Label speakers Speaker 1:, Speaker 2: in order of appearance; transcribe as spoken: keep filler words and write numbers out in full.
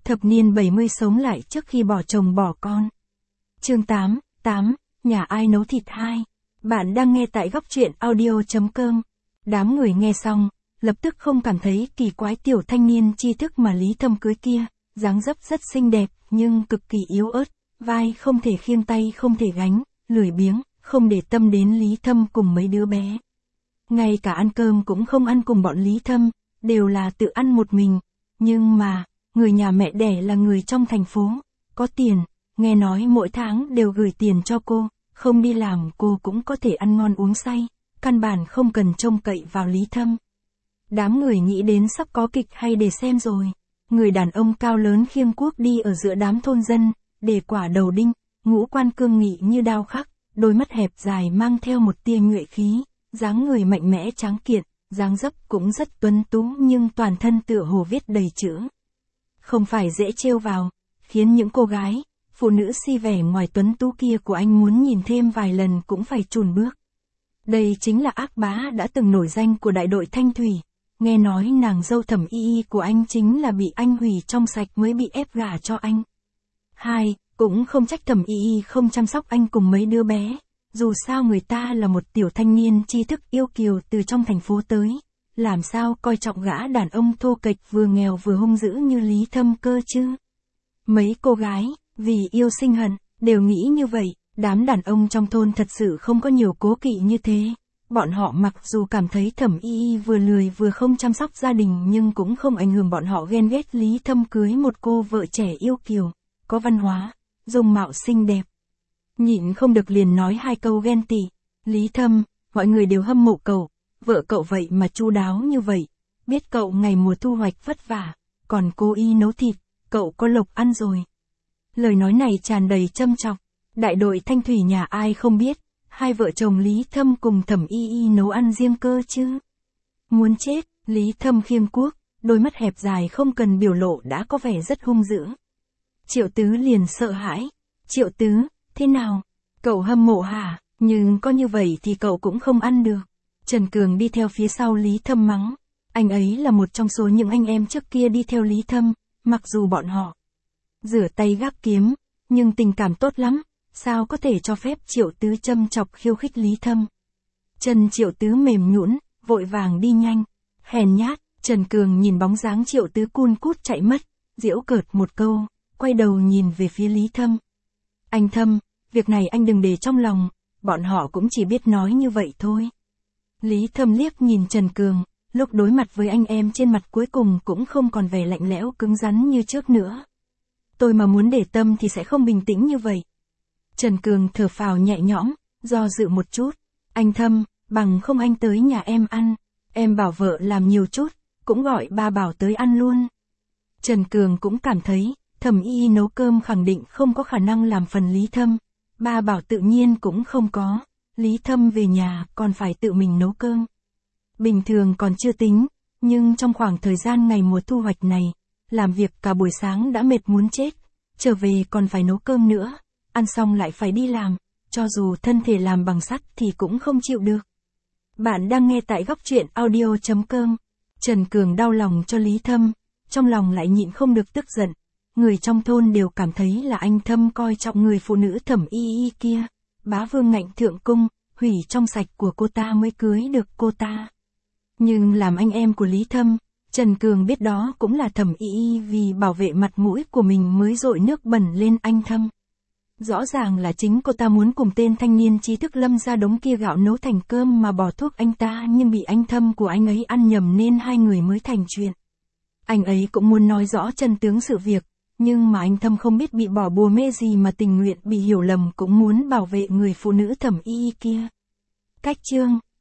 Speaker 1: Thập niên bảy mươi sống lại trước khi bỏ chồng bỏ con. Chương tám, tám, nhà ai nấu thịt hai. Bạn đang nghe tại góc truyện audio chấm com. Đám người nghe xong, lập tức không cảm thấy kỳ quái tiểu thanh niên tri thức mà Lý Thâm cưới kia, dáng dấp rất xinh đẹp, nhưng cực kỳ yếu ớt, vai không thể khiêng tay không thể gánh, lười biếng, không để tâm đến Lý Thâm cùng mấy đứa bé. Ngay cả ăn cơm cũng không ăn cùng bọn Lý Thâm, đều là tự ăn một mình. Nhưng mà, người nhà mẹ đẻ là người trong thành phố, có tiền, nghe nói mỗi tháng đều gửi tiền cho cô, không đi làm cô cũng có thể ăn ngon uống say, căn bản không cần trông cậy vào Lý Thâm. Đám người nghĩ đến sắp có kịch hay để xem rồi. Người đàn ông cao lớn khiêng cuốc đi ở giữa đám thôn dân, để quả đầu đinh, ngũ quan cương nghị như đao khắc, đôi mắt hẹp dài mang theo một tia nhuệ khí, dáng người mạnh mẽ tráng kiện, dáng dấp cũng rất tuấn tú nhưng toàn thân tựa hồ viết đầy chữ. Không phải dễ trêu vào, khiến những cô gái, phụ nữ si vẻ ngoài tuấn tú kia của anh muốn nhìn thêm vài lần cũng phải chùn bước. Đây chính là ác bá đã từng nổi danh của đại đội Thanh Thủy. Nghe nói nàng dâu Thẩm Y Y của anh chính là bị anh hủy trong sạch mới bị ép gả cho anh. Hai, cũng không trách Thẩm Y Y không chăm sóc anh cùng mấy đứa bé. Dù sao người ta là một tiểu thanh niên tri thức yêu kiều từ trong thành phố tới. Làm sao coi trọng gã đàn ông thô kệch vừa nghèo vừa hung dữ như Lý Thâm cơ chứ. Mấy cô gái, vì yêu sinh hận, đều nghĩ như vậy. Đám đàn ông trong thôn thật sự không có nhiều cố kỵ như thế. Bọn họ mặc dù cảm thấy Thẩm Y Y vừa lười vừa không chăm sóc gia đình nhưng cũng không ảnh hưởng bọn họ ghen ghét Lý Thâm cưới một cô vợ trẻ yêu kiều, có văn hóa, dung mạo xinh đẹp. Nhịn không được liền nói hai câu ghen tị. Lý Thâm, mọi người đều hâm mộ cậu, vợ cậu vậy mà chu đáo như vậy, biết cậu ngày mùa thu hoạch vất vả, còn cô y nấu thịt, cậu có lộc ăn rồi. Lời nói này tràn đầy châm chọc. Đại đội Thanh Thủy nhà ai không biết, hai vợ chồng Lý Thâm cùng Thẩm Y Y nấu ăn riêng cơ chứ. Muốn chết, Lý Thâm khiêng cuốc, đôi mắt hẹp dài không cần biểu lộ đã có vẻ rất hung dữ. Triệu Tứ liền sợ hãi. Triệu Tứ, thế nào? Cậu hâm mộ hả? Nhưng có như vậy thì cậu cũng không ăn được. Trần Cường đi theo phía sau Lý Thâm mắng. Anh ấy là một trong số những anh em trước kia đi theo Lý Thâm, mặc dù bọn họ rửa tay gác kiếm, nhưng tình cảm tốt lắm. Sao có thể cho phép Triệu Tứ châm chọc khiêu khích Lý Thâm. Chân Triệu Tứ mềm nhũn, vội vàng đi nhanh. Hèn nhát, Trần Cường nhìn bóng dáng Triệu Tứ cun cút chạy mất, giễu cợt một câu, quay đầu nhìn về phía Lý Thâm. Anh Thâm, việc này anh đừng để trong lòng, bọn họ cũng chỉ biết nói như vậy thôi. Lý Thâm liếc nhìn Trần Cường, lúc đối mặt với anh em trên mặt cuối cùng cũng không còn vẻ lạnh lẽo cứng rắn như trước nữa. Tôi mà muốn để tâm thì sẽ không bình tĩnh như vậy. Trần Cường thở phào nhẹ nhõm, do dự một chút. Anh Thâm, bằng không anh tới nhà em ăn, em bảo vợ làm nhiều chút, cũng gọi ba Bảo tới ăn luôn. Trần Cường cũng cảm thấy, Thẩm Y Y nấu cơm khẳng định không có khả năng làm phần Lý Thâm. Ba Bảo tự nhiên cũng không có. Lý Thâm về nhà còn phải tự mình nấu cơm. Bình thường còn chưa tính, nhưng trong khoảng thời gian ngày mùa thu hoạch này, làm việc cả buổi sáng đã mệt muốn chết, trở về còn phải nấu cơm nữa. Ăn xong lại phải đi làm, cho dù thân thể làm bằng sắt thì cũng không chịu được. Bạn đang nghe tại góc truyện audio chấm com. Trần Cường đau lòng cho Lý Thâm, trong lòng lại nhịn không được tức giận. Người trong thôn đều cảm thấy là anh Thâm coi trọng người phụ nữ Thẩm Y Y kia. Bá vương ngạnh thượng cung, hủy trong sạch của cô ta mới cưới được cô ta. Nhưng làm anh em của Lý Thâm, Trần Cường biết đó cũng là Thẩm Y Y vì bảo vệ mặt mũi của mình mới dội nước bẩn lên anh Thâm. Rõ ràng là chính cô ta muốn cùng tên thanh niên trí thức lâm ra đống kia gạo nấu thành cơm mà bỏ thuốc anh ta nhưng bị anh Thâm của anh ấy ăn nhầm nên hai người mới thành chuyện. Anh ấy cũng muốn nói rõ chân tướng sự việc, nhưng mà anh Thâm không biết bị bỏ bùa mê gì mà tình nguyện bị hiểu lầm cũng muốn bảo vệ người phụ nữ Thẩm Y Y kia. Cách chương